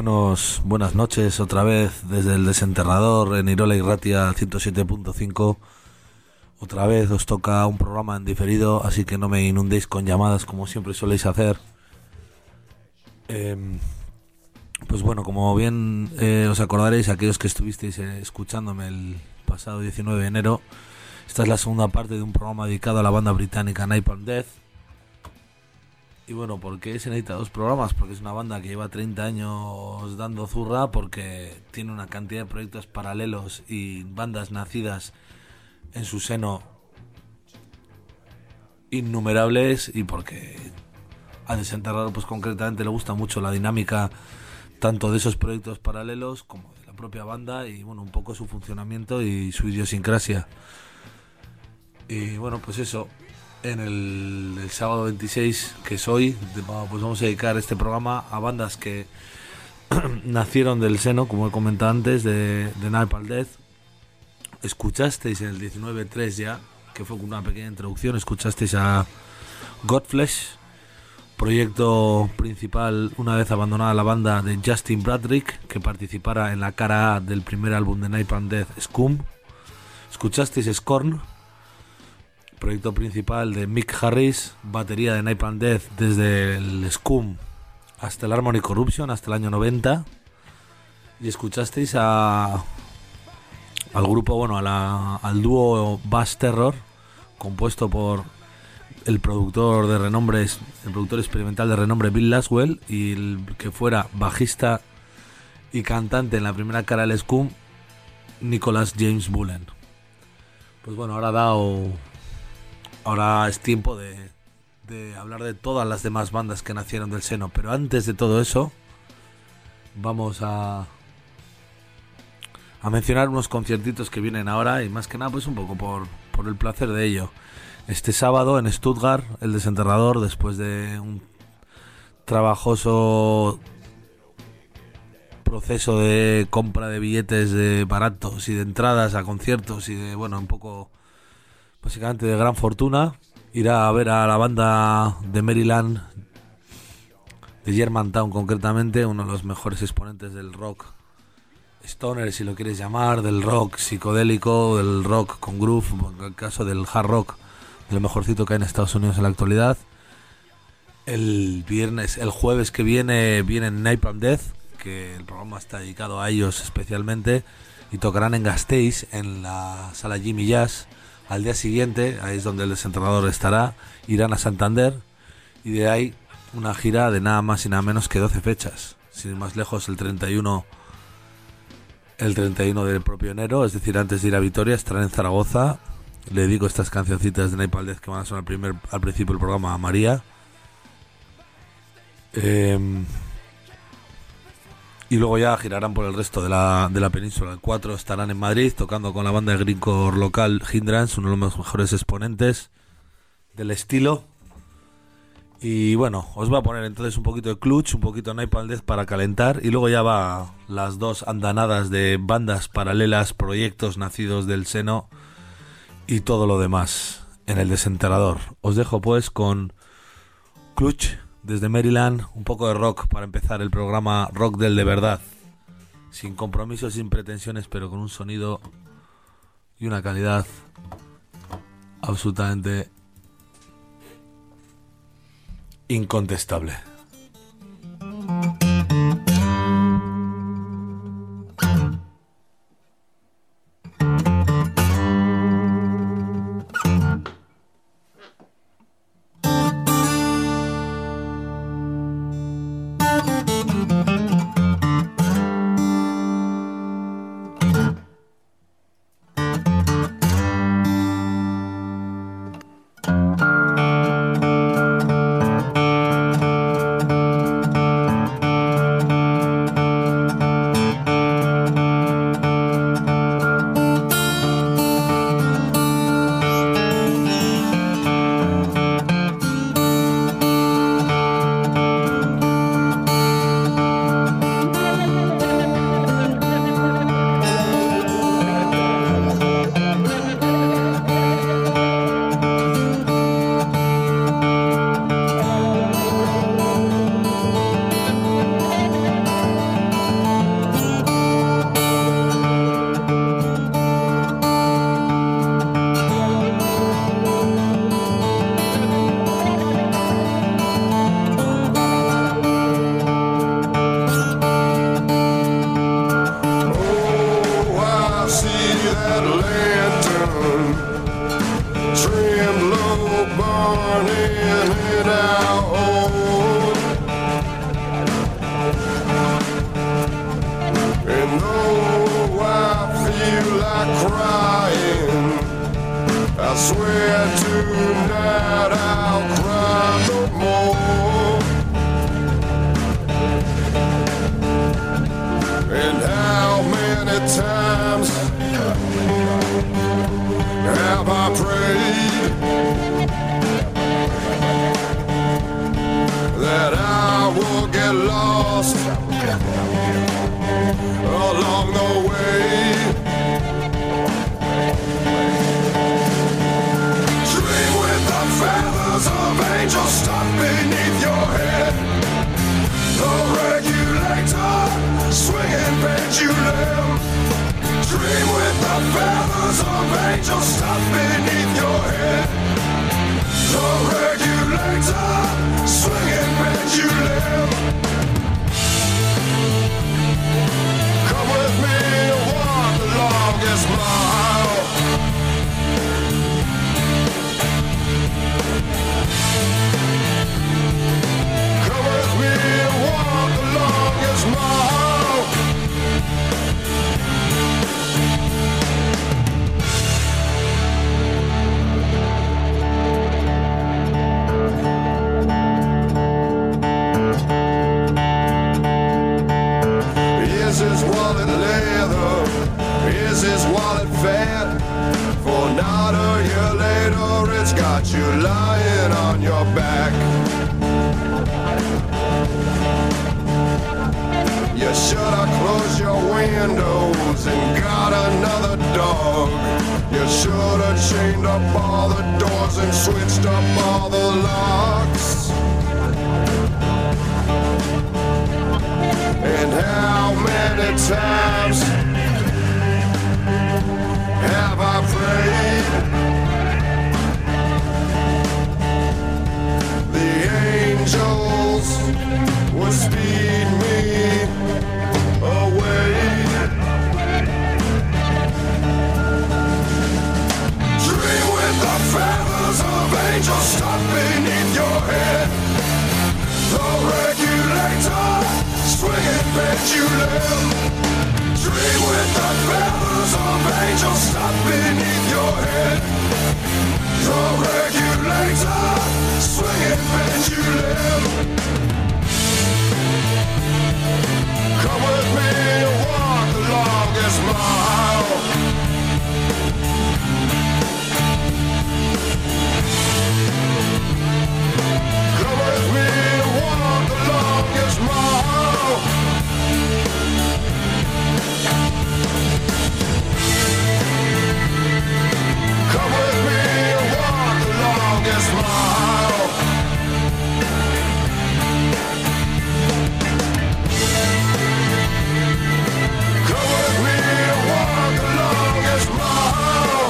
Buenas noches otra vez desde el desenterrador en Irola y Ratia 107.5. Otra vez os toca un programa en diferido, así que no me inundéis con llamadas como siempre soléis hacer. Pues bueno, como bien os acordaréis, aquellos que estuvisteis escuchándome el pasado 19 de enero, esta es la segunda parte de un programa dedicado a la banda británica Napalm Death. Y bueno, ¿por qué se necesita dos programas? Porque es una banda que lleva 30 años dando zurra, porque tiene una cantidad de proyectos paralelos y bandas nacidas en su seno innumerables, y porque a Desenterrador pues concretamente le gusta mucho la dinámica tanto de esos proyectos paralelos como de la propia banda, y bueno, un poco su funcionamiento y su idiosincrasia. Y bueno, pues eso, en el sábado 26, que es hoy, pues vamos a dedicar este programa a bandas que nacieron del seno, como he comentado antes, de Napalm Death. Escuchasteis en el 19.3 ya, que fue con una pequeña introducción, escuchasteis a Godflesh, proyecto principal una vez abandonada la banda de Justin Bradrick, que participara en la cara A del primer álbum de Napalm Death, Scum. Escuchasteis Scorn, proyecto principal de Mick Harris, batería de Napalm Death desde el Scum hasta el Harmony Corruption, hasta el año 90. Y escuchasteis al grupo, bueno, al dúo Bass Terror, compuesto por el productor experimental de renombre Bill Laswell, y el que fuera bajista y cantante en la primera cara del Scum, Nicholas James Bullen. Pues bueno, ahora es tiempo de hablar de todas las demás bandas que nacieron del seno, pero antes de todo eso vamos a mencionar unos conciertitos que vienen ahora, y más que nada pues un poco por el placer de ello. Este sábado en Stuttgart, el Desenterrador, después de un trabajoso proceso de compra de billetes de baratos y de entradas a conciertos y de, bueno, un poco básicamente de gran fortuna, irá a ver a la banda de Maryland, de Germantown concretamente, uno de los mejores exponentes del rock stoner, si lo quieres llamar, del rock psicodélico, del rock con groove, en el caso del hard rock, de lo mejorcito que hay en Estados Unidos en la actualidad. El jueves que viene Napalm Death, que el programa está dedicado a ellos especialmente, y tocarán en Gasteiz, en la sala Jimmy Jazz. Al día siguiente, ahí es donde el Desenterrador estará, irán a Santander, y de ahí una gira de nada más y nada menos que 12 fechas, sin ir más lejos, el 31 del propio enero, es decir, antes de ir a Vitoria, estarán en Zaragoza. Le dedico estas cancioncitas de Napalm Death que van a sonar al principio del programa a María. Y luego ya girarán por el resto de la península. El 4 estarán en Madrid tocando con la banda de greencore local Hindrance, uno de los mejores exponentes del estilo. Y bueno, os voy a poner entonces un poquito de Clutch, un poquito de Napalm Death para calentar, y luego ya va las dos andanadas de bandas paralelas, proyectos nacidos del seno y todo lo demás en el Desenterrador. Os dejo pues con Clutch desde Maryland, un poco de rock para empezar el programa, rock del de verdad, sin compromisos, sin pretensiones, pero con un sonido y una calidad absolutamente incontestable. swear tonight I'll cry no more. And how many times have I prayed that I will get lost along the way. Dream with the feathers of angels stuck beneath your head. The regulator, swinging pendulum. Dream with the feathers of angels stuck beneath your head. The regulator, swinging pendulum. Come with me and walk the longest mile. Come with me and walk the longest mile. Is his wallet leather? Is his wallet fat? For not a year later, it's got you lying on your back. You should have closed your windows and got another dog. You should have chained up all the doors and switched up all the locks. And how many times have I prayed the angels would speed me away? Dream with the feathers of angels stuck beneath your head. The regulator, swinging pendulum. Dream with the feathers of angels stuck beneath your head. The regulator, swinging pendulum. Come with me and walk the longest mile. Come with me and walk the longest mile. Come with me and walk the longest mile. Come with me and walk the longest mile.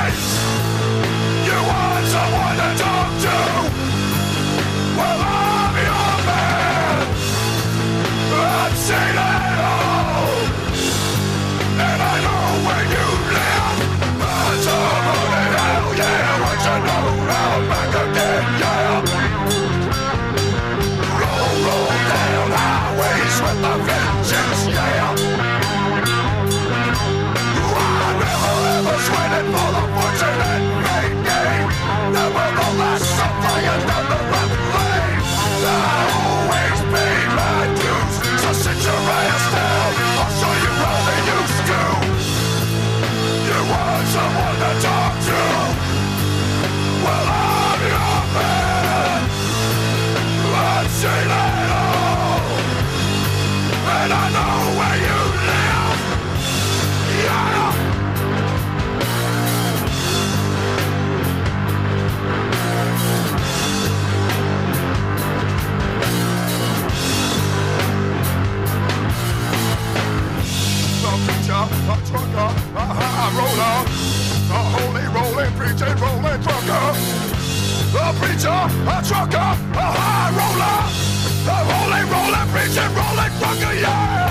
You want someone to talk to? Well, I'm trucker, a high roller, a holy rolling, preaching, rolling trucker. A preacher, a trucker, a high roller, a holy rolling, preaching, rolling trucker, yeah!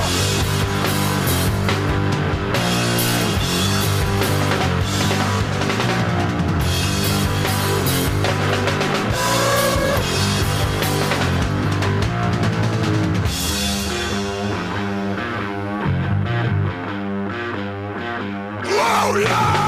Oh yeah!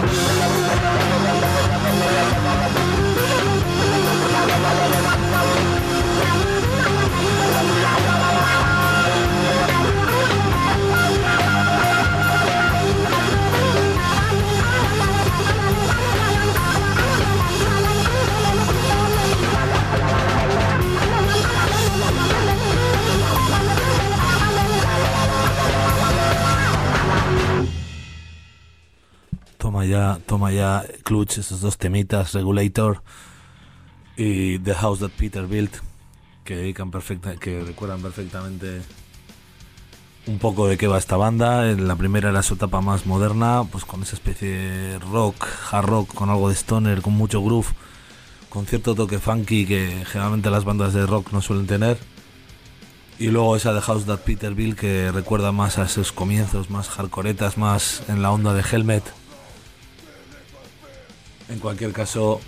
Toma ya, Clutch, esos dos temitas, Regulator y The House That Peter Built, que recuerdan perfectamente un poco de qué va esta banda. La primera era su etapa más moderna, pues con esa especie de rock, hard rock, con algo de stoner, con mucho groove, con cierto toque funky que generalmente las bandas de rock no suelen tener. Y luego esa The House That Peter Built, que recuerda más a esos comienzos, más hardcoretas, más en la onda de Helmet. En cualquier caso,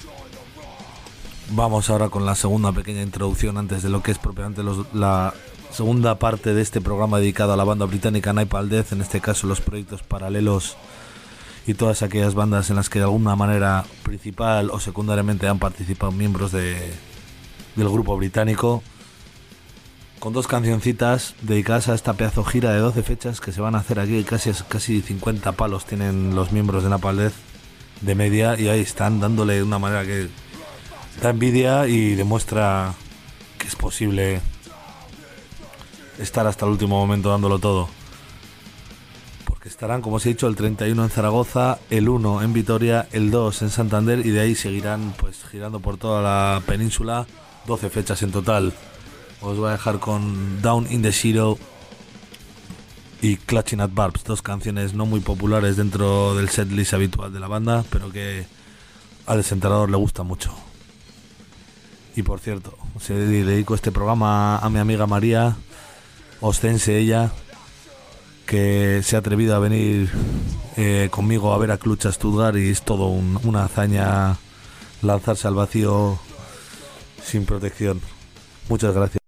vamos ahora con la segunda pequeña introducción antes de lo que es propiamente la segunda parte de este programa dedicado a la banda británica Napalm Death, en este caso los proyectos paralelos y todas aquellas bandas en las que de alguna manera principal o secundariamente han participado miembros del grupo británico, con dos cancioncitas dedicadas a esta pedazo gira de 12 fechas que se van a hacer aquí. Casi 50 palos tienen los miembros de Napalm Death de media, y ahí están dándole de una manera que da envidia y demuestra que es posible estar hasta el último momento dándolo todo, porque estarán, como os he dicho, el 31 en Zaragoza, el 1 en Vitoria, el 2 en Santander, y de ahí seguirán pues girando por toda la península. 12 fechas en total. Os voy a dejar con Down in the Zero y Clutching at Barbs, dos canciones no muy populares dentro del setlist habitual de la banda, pero que al desenterrador le gusta mucho. Y por cierto, le dedico este programa a mi amiga María, ostense ella, que se ha atrevido a venir conmigo a ver a Clutch a Stuttgart, y es todo una hazaña lanzarse al vacío sin protección. Muchas gracias.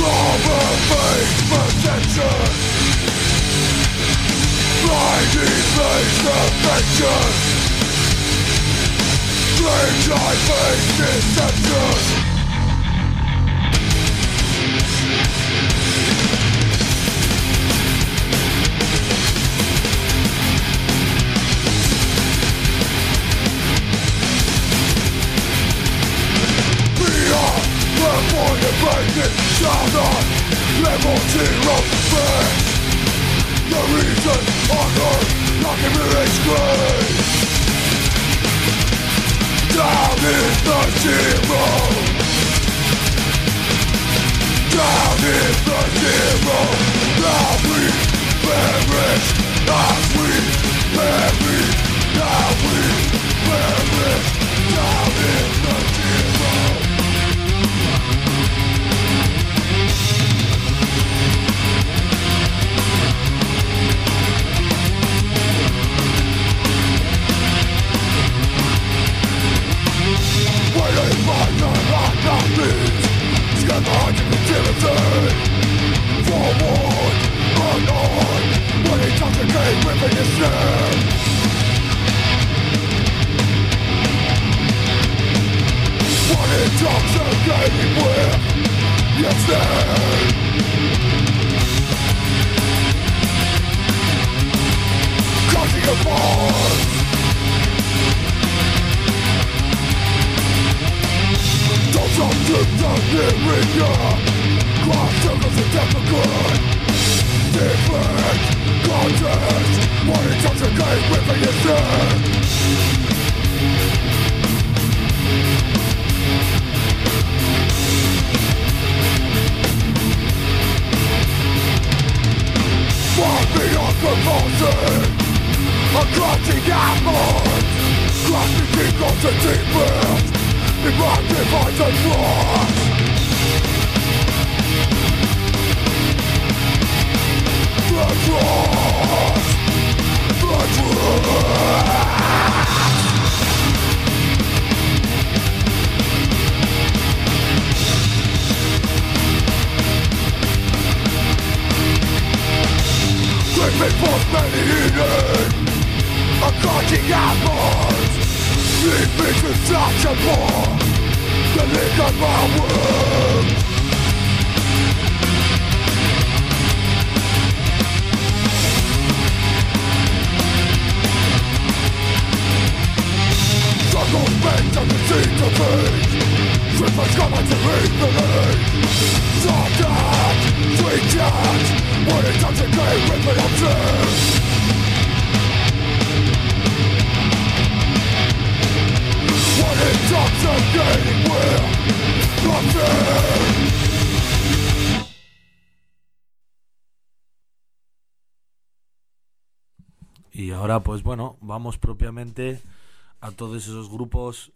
Y ahora, pues bueno, vamos propiamente a todos esos grupos,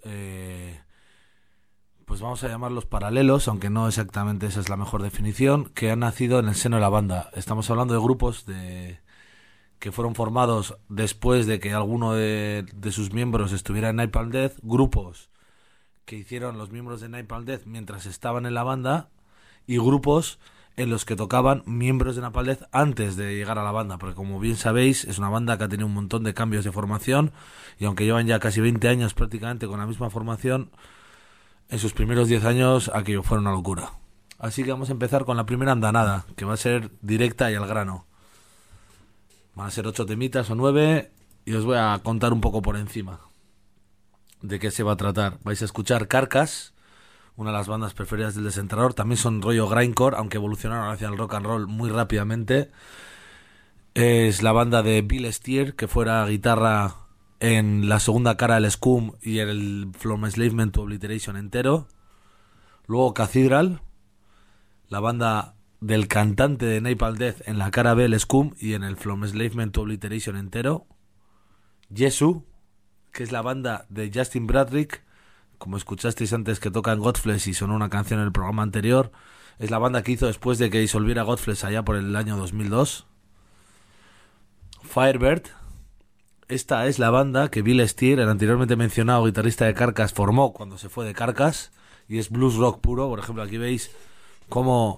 pues vamos a llamarlos paralelos, aunque no exactamente esa es la mejor definición, que han nacido en el seno de la banda. Estamos hablando de grupos que fueron formados después de que alguno de sus miembros estuviera en Napalm Death, grupos que hicieron los miembros de Napalm Death mientras estaban en la banda, y grupos en los que tocaban miembros de Napalm Death antes de llegar a la banda, porque como bien sabéis es una banda que ha tenido un montón de cambios de formación, y aunque llevan ya casi 20 años prácticamente con la misma formación, en sus primeros 10 años aquello fue una locura. Así que vamos a empezar con la primera andanada, que va a ser directa y al grano. Van a ser 8 temitas o 9, y os voy a contar un poco por encima de qué se va a tratar. Vais a escuchar Carcass, una de las bandas preferidas del Desenterrador. También son rollo grindcore, aunque evolucionaron hacia el rock and roll muy rápidamente. Es la banda de Bill Steer, que fuera guitarra en la segunda cara del Scum y en el From Enslavement to Obliteration entero. Luego Cathedral, la banda del cantante de Napalm Death en la cara B del Scum y en el From Enslavement to Obliteration entero. Jesu, que es la banda de Justin Bradrick, como escuchasteis antes, que toca en Godflesh y sonó una canción en el programa anterior. Es la banda que hizo después de que disolviera Godflesh allá por el año 2002. Firebird, esta es la banda que Bill Steer, el anteriormente mencionado guitarrista de Carcass, formó cuando se fue de Carcass, y es blues rock puro. Por ejemplo, aquí veis cómo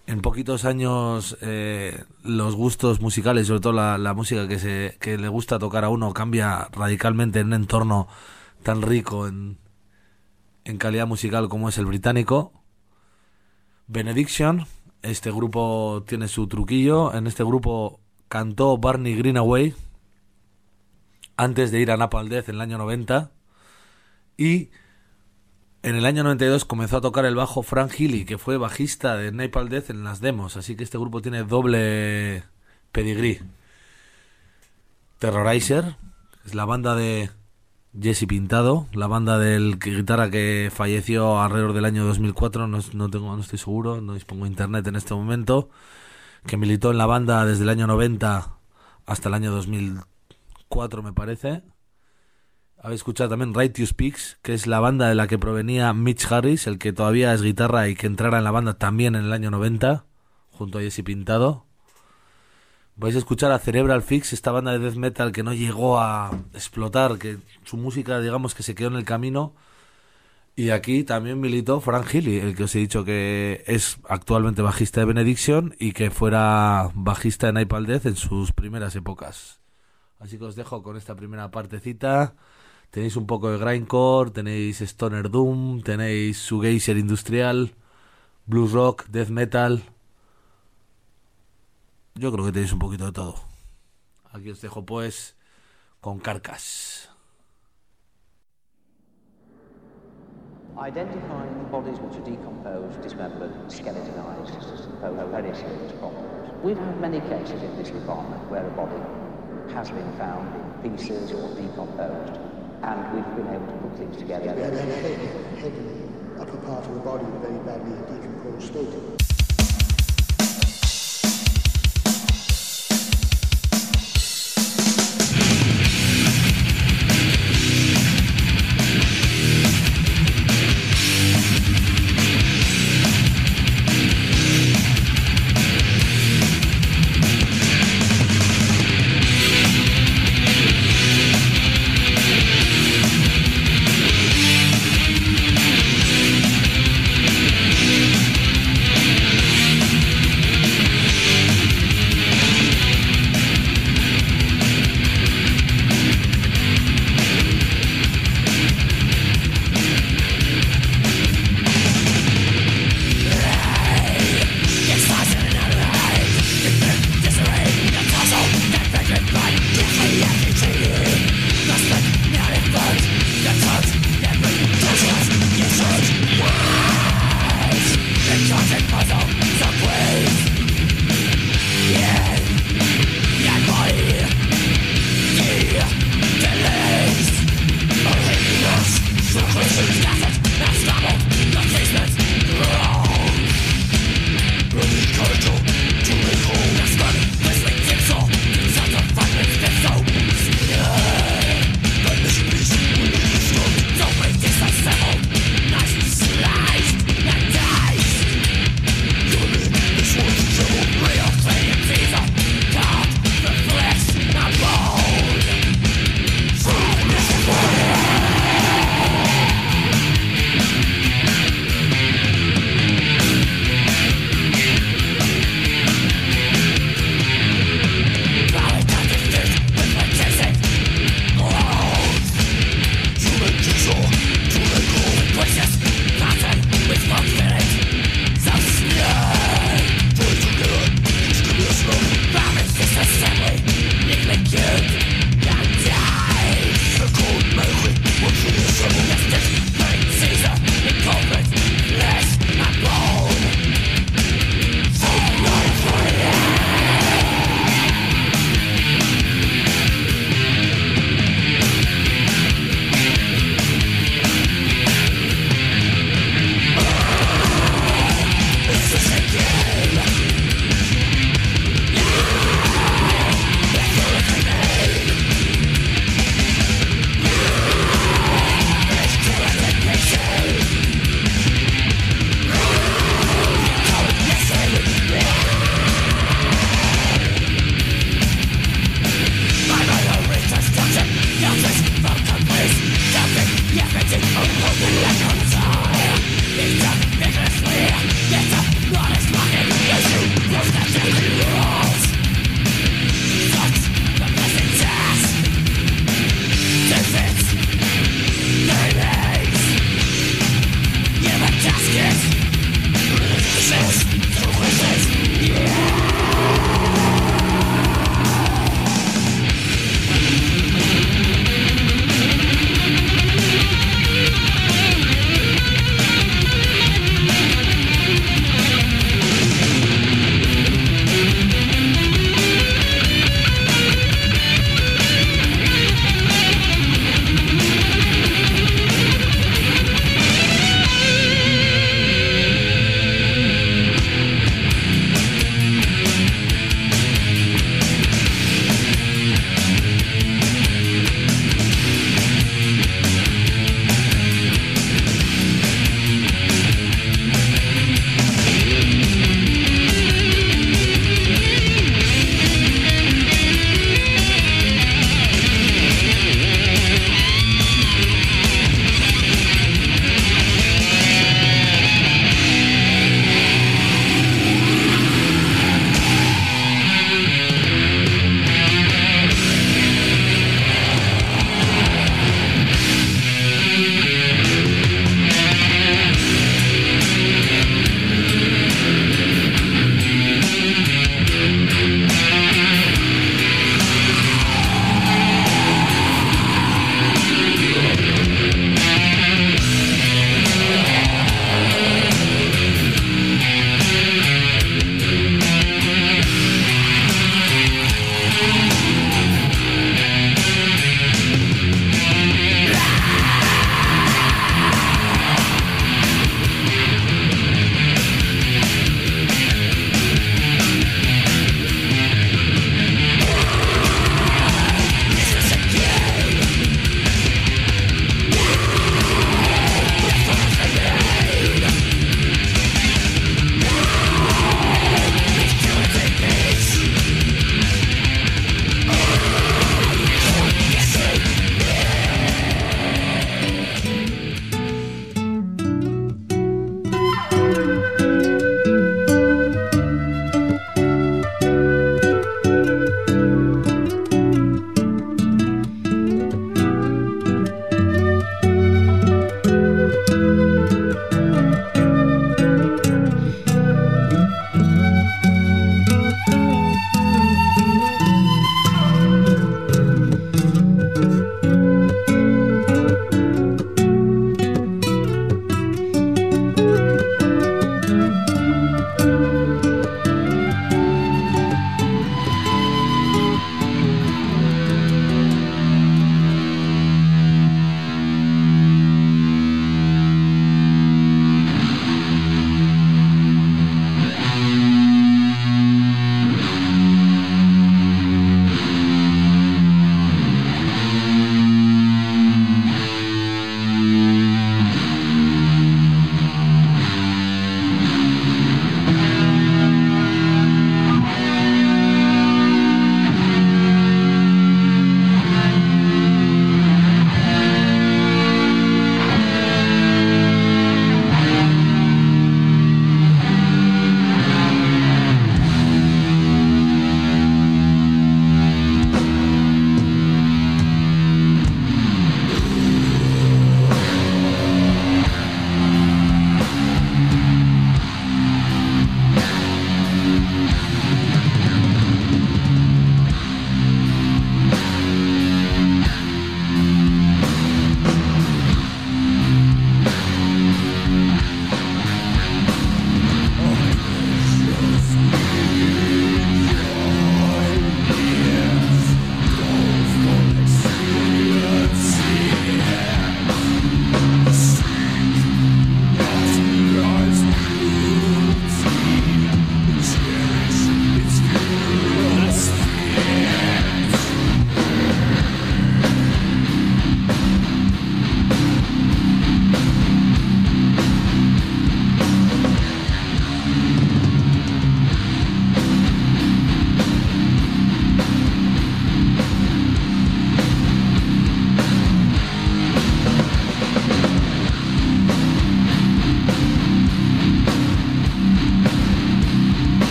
En poquitos años los gustos musicales, sobre todo la música que le gusta tocar a uno, cambia radicalmente en un entorno tan rico en calidad musical como es el británico. Benediction, este grupo tiene su truquillo. En este grupo cantó Barney Greenaway antes de ir a Napalm Death en el año 90, y en el año 92 comenzó a tocar el bajo Frank Healy, que fue bajista de Napalm Death en las demos, así que este grupo tiene doble pedigrí. Terrorizer es la banda de Jesse Pintado, la banda del guitarra que falleció alrededor del año 2004, no estoy seguro, no dispongo de internet en este momento, que militó en la banda desde el año 90 hasta el año 2004, me parece. Habéis escuchado también Righteous Pigs, que es la banda de la que provenía Mitch Harris, el que todavía es guitarra y que entrara en la banda también en el año 90, junto a Jesse Pintado. Vais a escuchar a Cerebral Fix, esta banda de death metal que no llegó a explotar, que su música, digamos, que se quedó en el camino. Y aquí también militó Frank Healy, el que os he dicho que es actualmente bajista de Benediction y que fuera bajista de Napalm Death en sus primeras épocas. Así que os dejo con esta primera partecita. Tenéis un poco de grindcore, tenéis stoner doom, tenéis shoegazer industrial, blues rock, death metal. Yo creo que tenéis un poquito de todo. Aquí os dejo pues con Carcass. Identifying bodies which are decomposed, dismembered, skeletonized, very serious problems. We've had many cases in this department where a body has been found in pieces or decomposed, and we've been able to put things together. We had a head in the upper part of the body in a very badly decomposed state.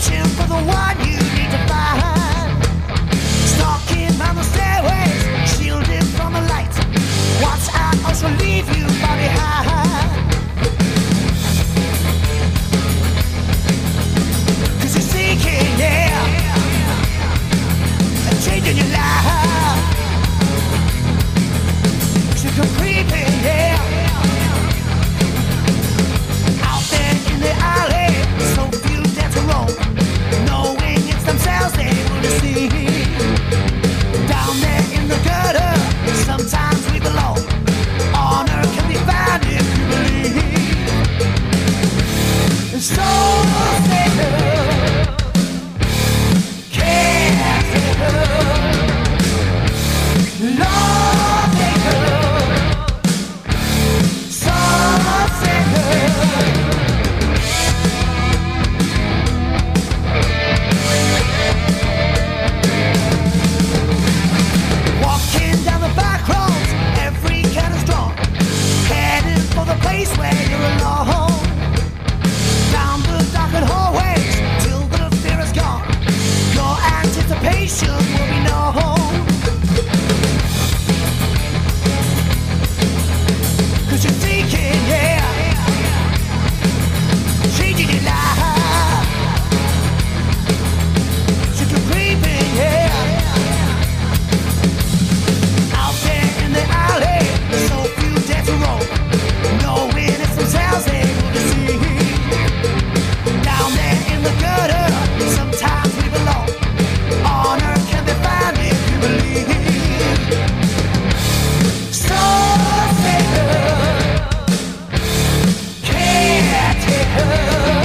searching for the one you need to find. Stalking on the stairways, shielded from the light. Watch out or she'll leave you far behind. 'Cause you're seeking, yeah, and changing your life. She'll come creeping, yeah, out there in the alley. So few dare to roam, knowing it's themselves they want to see. Down there in the gutter, sometimes we belong. Honor can be found if you believe. And so stay her, can't stay her, love stay her, some stay her. Walking down the back roads, every cat is drawn, heading for the place where you're alone. Down the darkened hallways till the fear is gone. Your anticipation will be known. 'Cause you're seeking, yeah, changing your life. So you're creeping, yeah, out there in the alley, so few dare to roam, knowing it's themselves they want to see. Down there in the gutter, sometimes we belong. Honor can be found if you believe. So stay her, can't take her,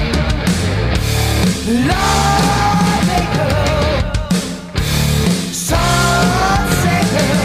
love take her, some say her.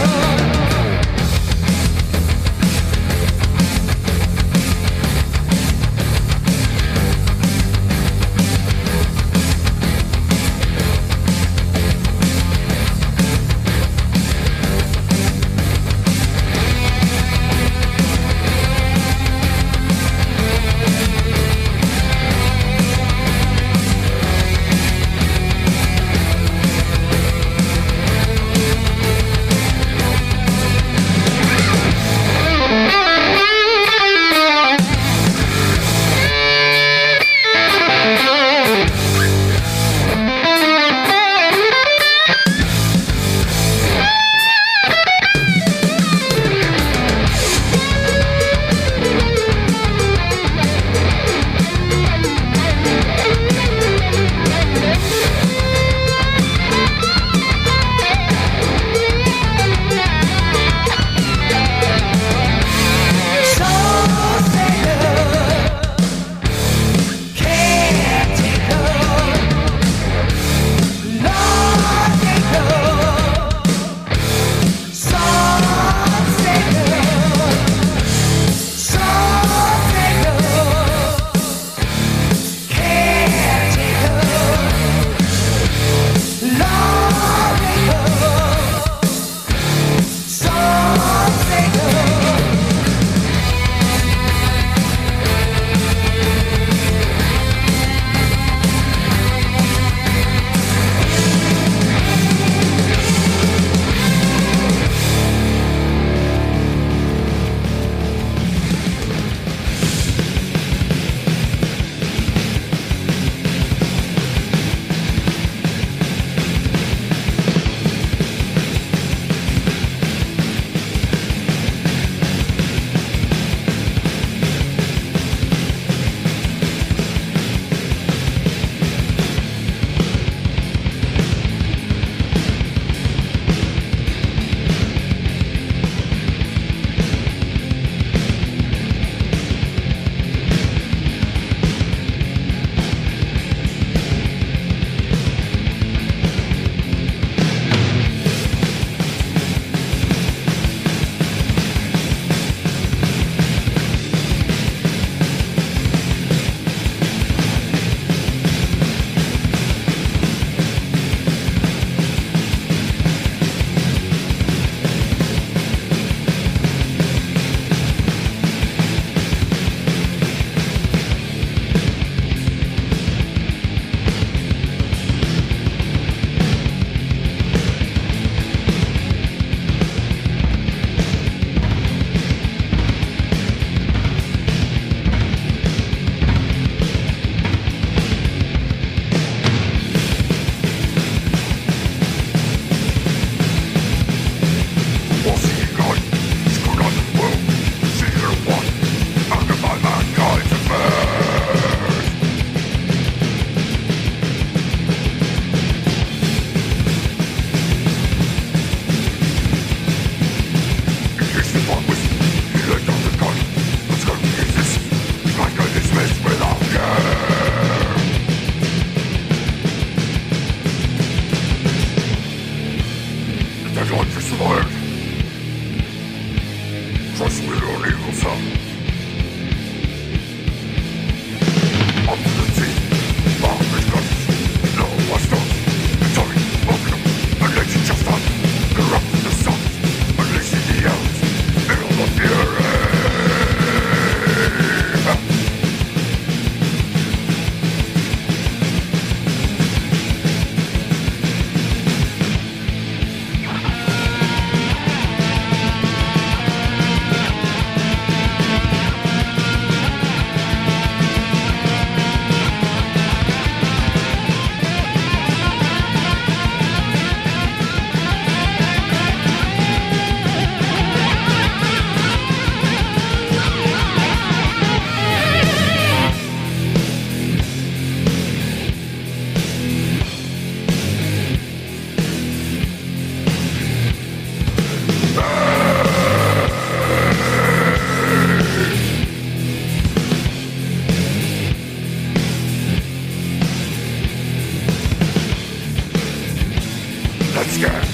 Let's get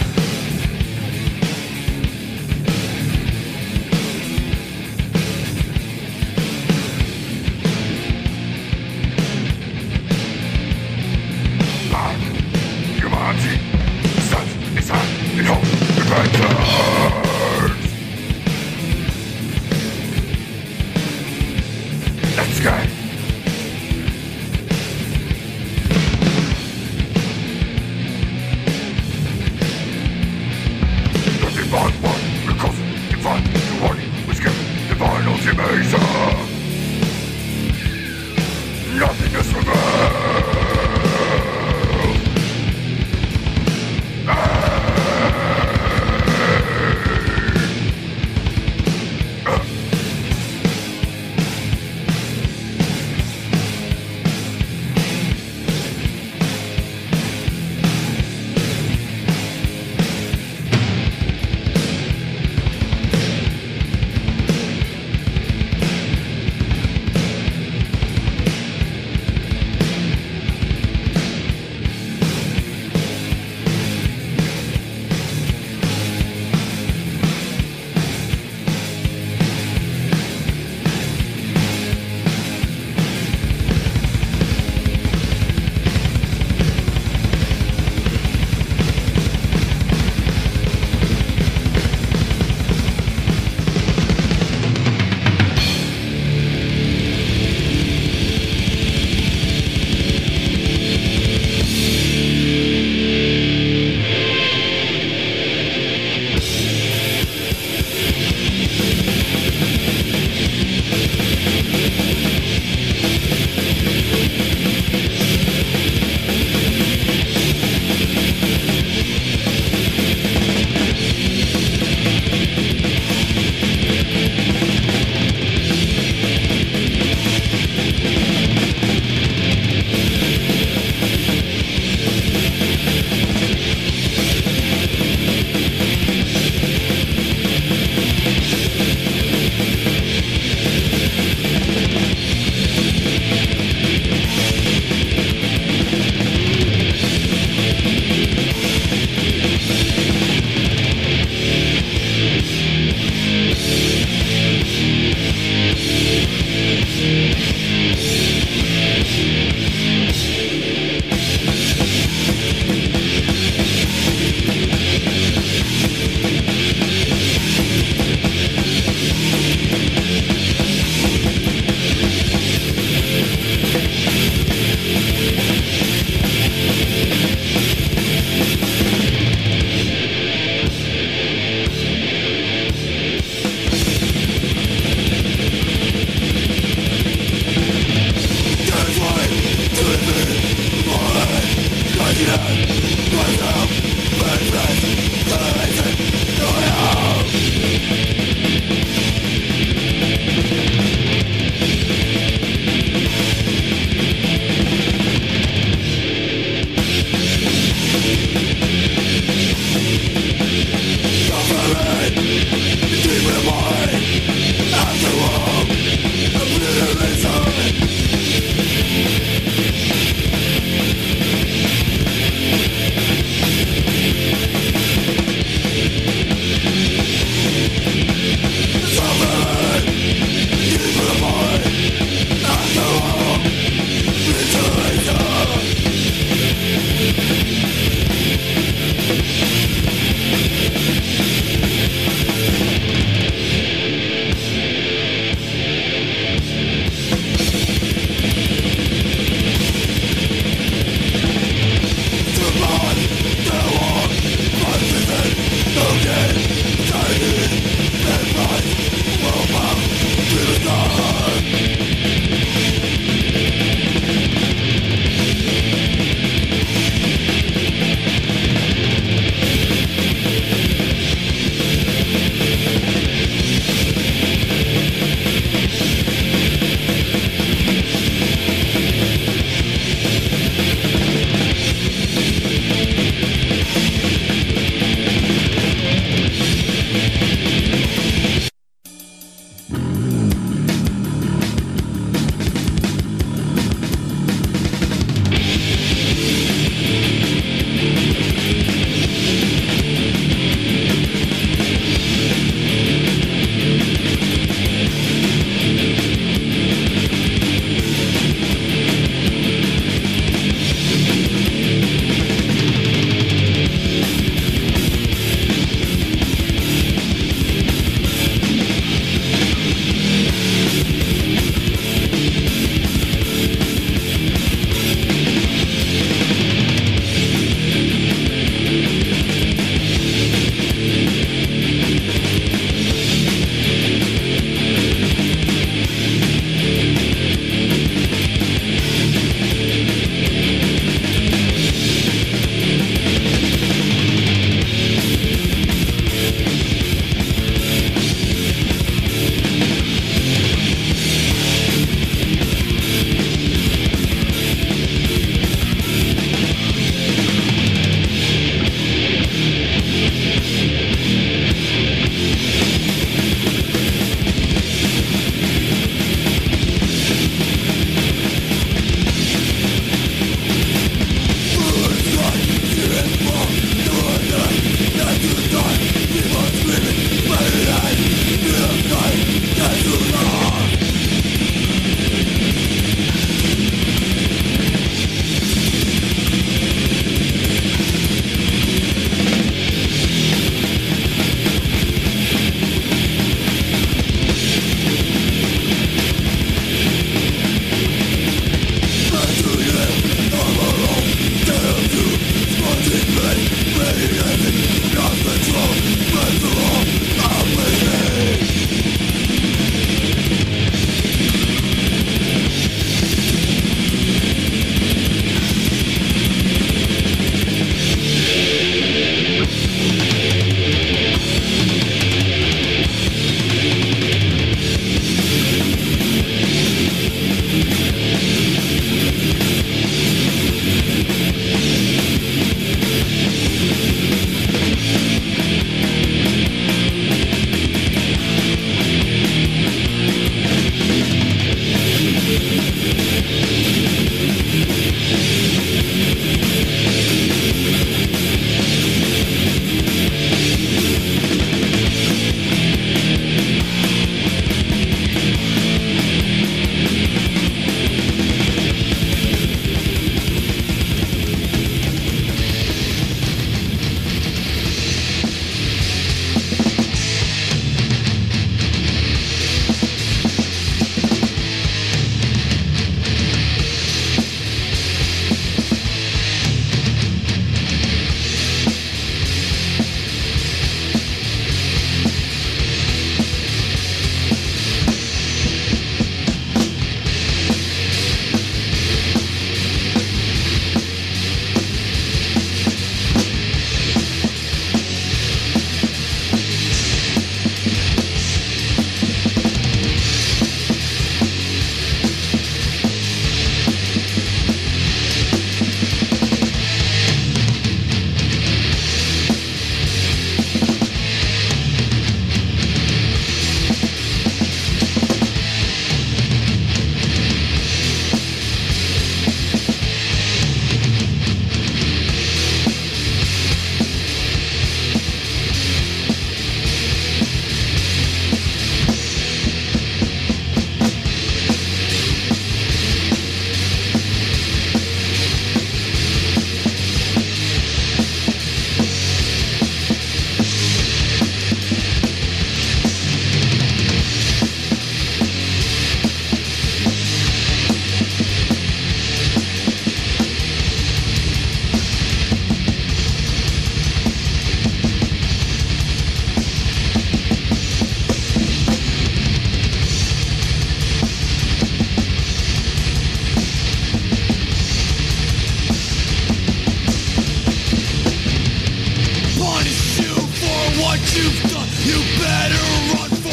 humanity sets its hand in hope repentance. Let's get the divine one because divine the one was given divine ultimatum. Nothingness remains.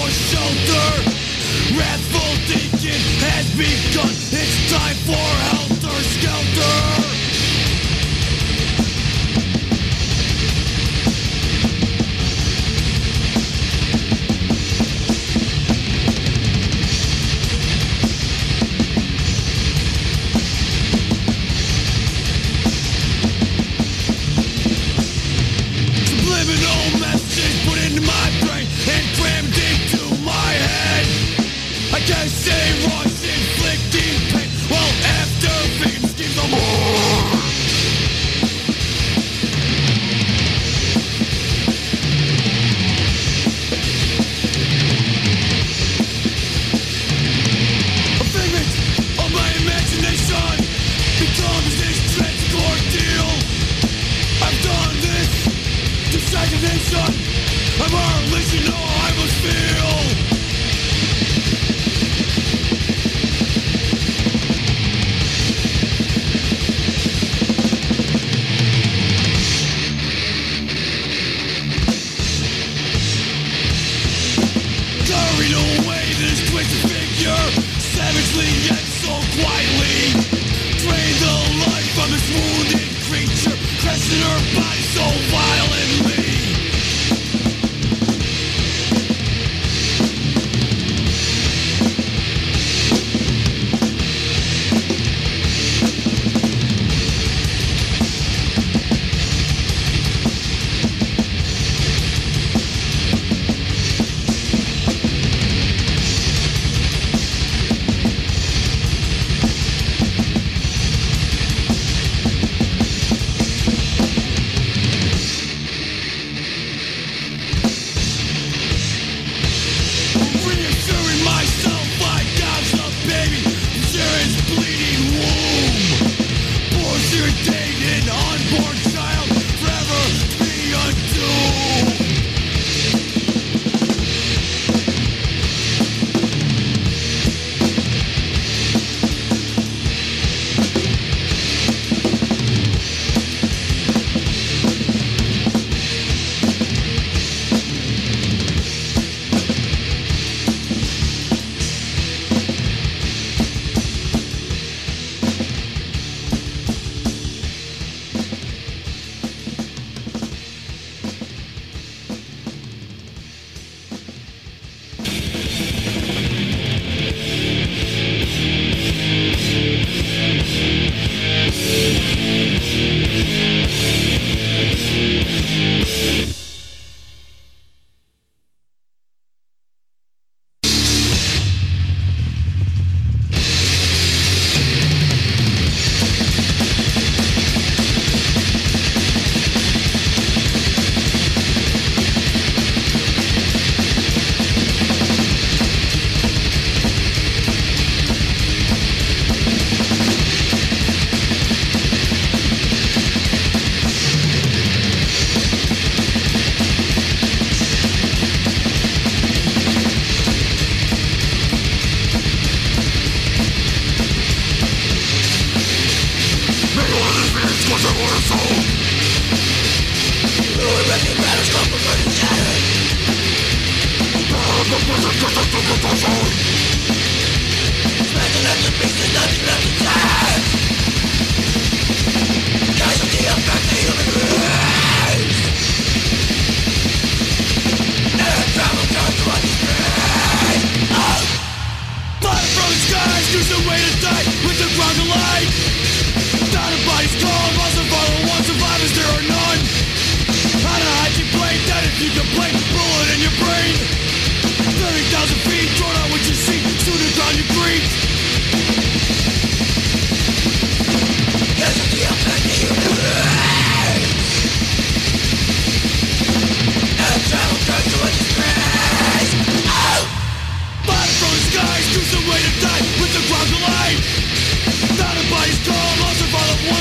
for shelter. Wrathful thinking has begun. It's time for helter skelter. Subliminal message put into my brain and crammed into my head. I can't say what's inflicting pain. Well, after vegan schemes, I'm more. A figment of my imagination becomes this tragic ordeal. I've done this to stagnation. I'm heartless, you know I must feel. Carried away this twisted figure, savagely yet so quietly. Drained the life from this wounded creature, crashing her body so violently. Reassuring myself I got the baby, Sharon's bleeding womb. Poor irritated unborn child, forever to be undoomed.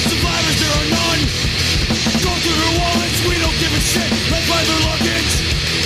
Shit, let's buy their luggage.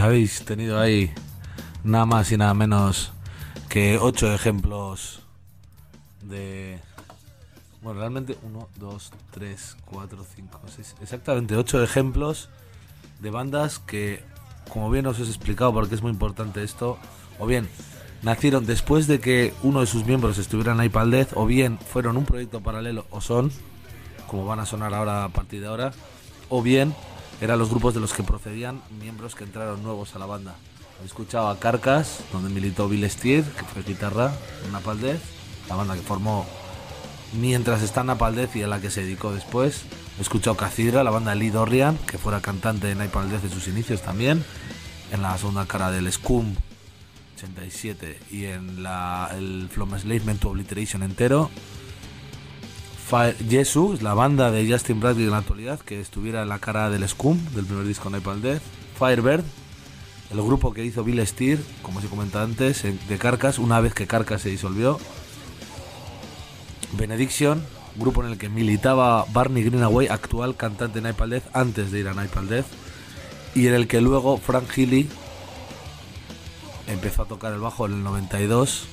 habéis tenido ahí nada más y nada menos que 8 ejemplos de... Bueno, realmente 1, 2, 3, 4, 5, 6... Exactamente 8 ejemplos de bandas que, como bien os he explicado, porque es muy importante esto, o bien nacieron después de que uno de sus miembros estuviera en Napalm Death, o bien fueron un proyecto paralelo, o son, como van a sonar ahora a partir de ahora, o bien eran los grupos de los que procedían miembros que entraron nuevos a la banda. He escuchado a Carcass, donde militó Bill Steer, que fue guitarra en Napalm Death, la banda que formó mientras está en Napalm Death y a la que se dedicó después. He escuchado Cathedral, la banda de Lee Dorian, que fuera cantante de Napalm Death en sus inicios también, en la segunda cara del Scum 87 y en el From Enslavement to Obliteration entero. Jesus, la banda de Justin Bradley en la actualidad, que estuviera en la cara del Scum del primer disco Napalm Death. Firebird, el grupo que hizo Bill Steer, como os he comentado antes, de Carcass, una vez que Carcass se disolvió. Benediction, grupo en el que militaba Barney Greenaway, actual cantante de Napalm Death, antes de ir a Napalm Death, y en el que luego Frank Healy empezó a tocar el bajo en el 92,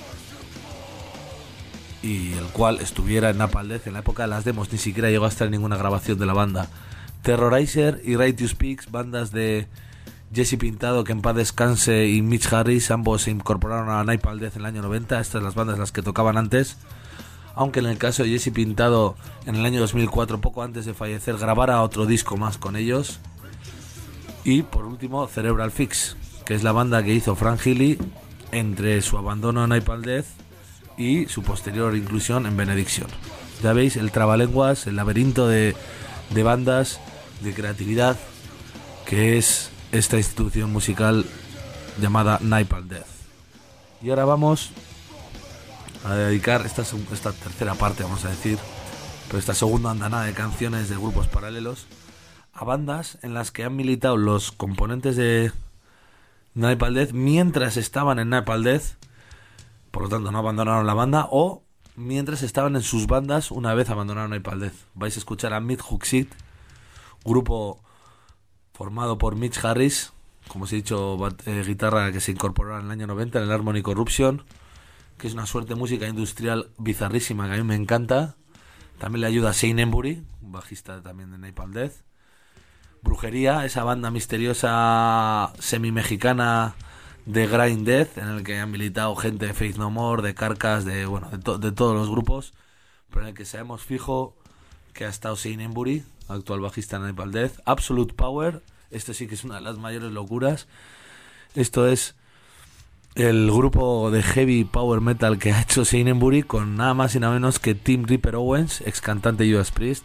y el cual estuviera en Napalm Death en la época de las demos, ni siquiera llegó a estar en ninguna grabación de la banda. Terrorizer y Righteous Pigs, bandas de Jesse Pintado, que en paz descanse, y Mitch Harris, ambos se incorporaron a Napalm Death en el año 90. Estas las bandas las que tocaban antes, aunque en el caso de Jesse Pintado, en el año 2004, poco antes de fallecer, grabara otro disco más con ellos. Y por último, Cerebral Fix, que es la banda que hizo Frank Healy entre su abandono en Napalm Death y su posterior inclusión en Benediction. Ya veis el trabalenguas, el laberinto de bandas, de creatividad que es esta institución musical llamada Napalm Death. Y ahora vamos a dedicar esta tercera parte, vamos a decir, pero esta segunda andanada de canciones de grupos paralelos, a bandas en las que han militado los componentes de Napalm Death mientras estaban en Napalm Death, por lo tanto no abandonaron la banda, o mientras estaban en sus bandas una vez abandonaron Napalm Death. Vais a escuchar a Midhuxit, grupo formado por Mitch Harris, como os he dicho, guitarra que se incorporó en el año 90 en el Harmony Corruption, que es una suerte de música industrial bizarrísima que a mí me encanta. También le ayuda Shane Embury, bajista también de Napalm Death. Brujería, esa banda misteriosa semi-mexicana de Grind Death, en el que han militado gente de Faith No More, de Carcass, de todos los grupos, pero en el que sabemos fijo que ha estado Shane Embury, actual bajista de Napalm Death. Absolute Power, esto sí que es una de las mayores locuras. Esto es el grupo de heavy power metal que ha hecho Shane Embury con nada más y nada menos que Tim Ripper Owens, ex cantante de Judas Priest.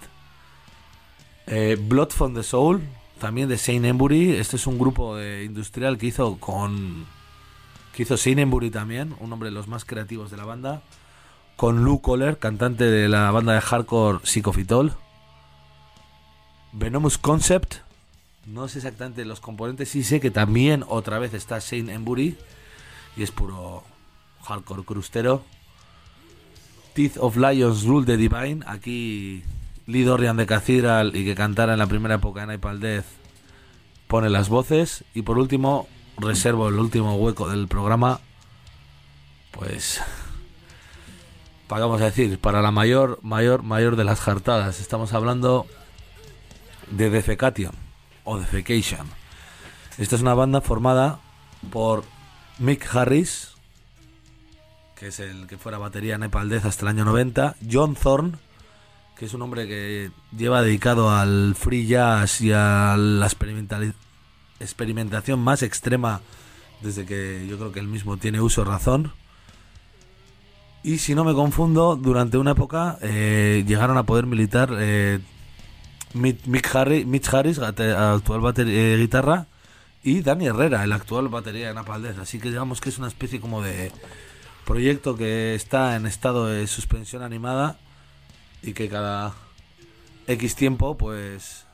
Blood from the Soul, también de Shane Embury. Este es un grupo industrial que hizo Shane Embury también, un hombre de los más creativos de la banda, con Lou Kohler, cantante de la banda de hardcore Sick of It All. Venomous Concept, no sé exactamente los componentes, sí sé que también otra vez está Shane Embury y es puro hardcore crustero. Teeth of Lions Rule the Divine, aquí Lee Dorian de Cathedral, y que cantara en la primera época de Napalm Death, pone las voces. Y por último, reservo el último hueco del programa, pues vamos a decir, para la mayor de las jartadas. Estamos hablando de Defecation o Defecation. Esta es una banda formada por Mick Harris, que es el que fuera batería en Napalm Death hasta el año 90, John Thorne, que es un hombre que lleva dedicado al free jazz y a la experimentación más extrema desde que yo creo que él mismo tiene uso de razón. Y si no me confundo, durante una época llegaron a poder militar Mitch Harris, actual guitarra, y Dani Herrera, el actual batería de Napalm Death. Así que digamos que es una especie como de proyecto que está en estado de suspensión animada y que cada X tiempo pues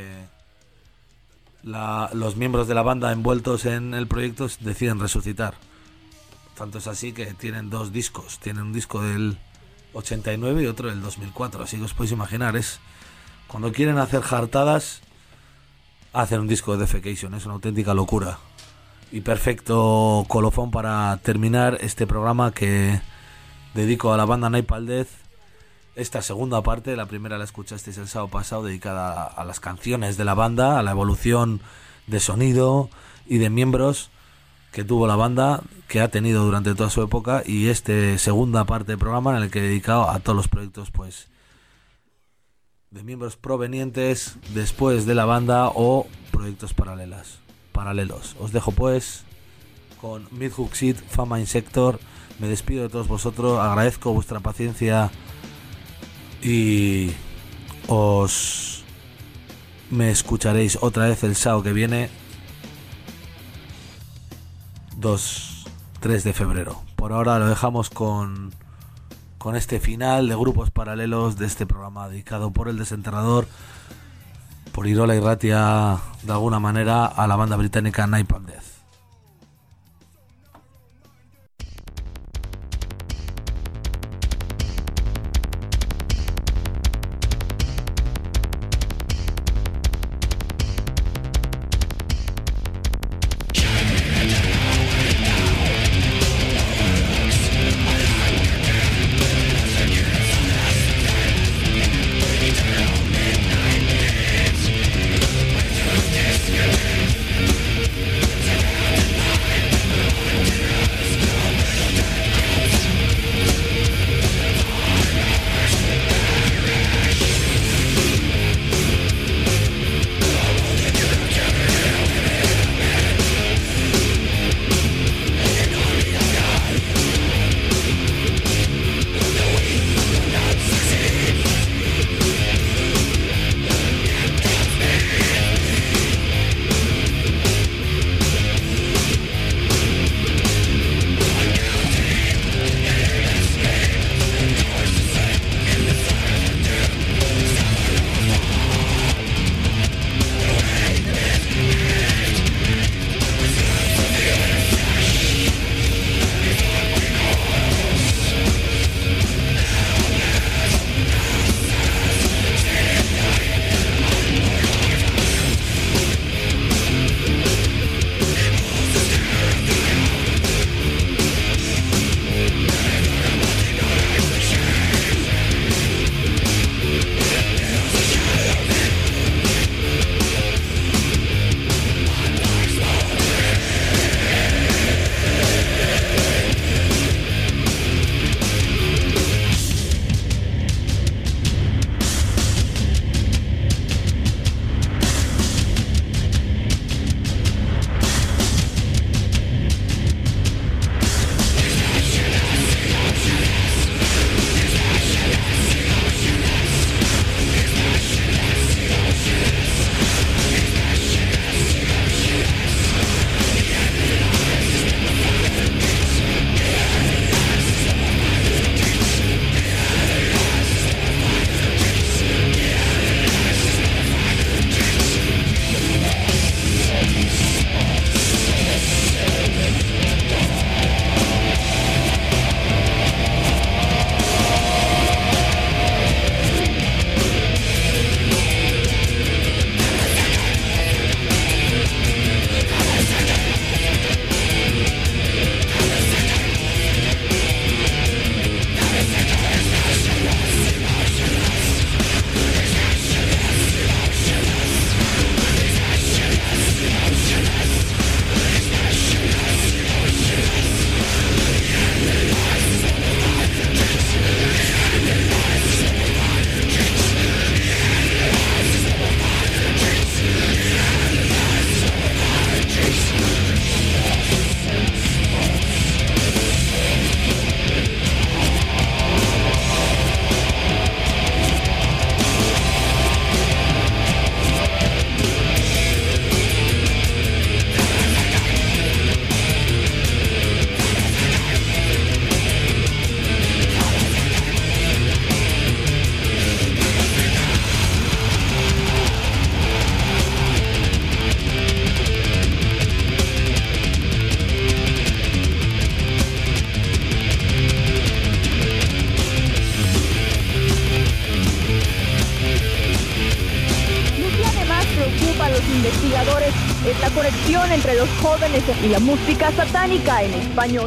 los miembros de la banda envueltos en el proyecto deciden resucitar. Tanto es así que tienen dos discos. Tienen un disco del 89 y otro del 2004. Así que os podéis imaginar, es cuando quieren hacer jartadas, hacen un disco de Defecation. Es una auténtica locura. Y perfecto colofón para terminar este programa que dedico a la banda Napalm Death. Esta segunda parte, la primera la escuchasteis el sábado pasado, dedicada a las canciones de la banda, a la evolución de sonido y de miembros que tuvo la banda, que ha tenido durante toda su época, y esta segunda parte del programa en el que he dedicado a todos los proyectos pues de miembros provenientes después de la banda o proyectos paralelos. Os dejo pues con Midhook Seed, Fama Insector. Me despido de todos vosotros, agradezco vuestra paciencia y me escucharéis otra vez el sábado que viene, 3 de febrero. Por ahora lo dejamos con este final de grupos paralelos de este programa dedicado por el Desenterrador, por Irola Irratia, de alguna manera, a la banda británica Napalm Death. es la conexión entre los jóvenes y la música satánica en español.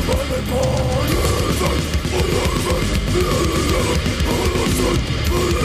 All